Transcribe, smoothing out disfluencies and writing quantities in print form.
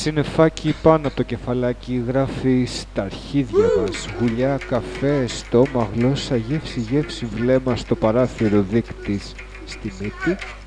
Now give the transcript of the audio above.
Συννεφάκι πάνω από το κεφαλάκι, γράφει στα αρχίδια μας. Γουλιά, καφέ, στόμα, γλώσσα, γεύση, βλέμμα στο παράθυρο, δείκτης στη μύτη.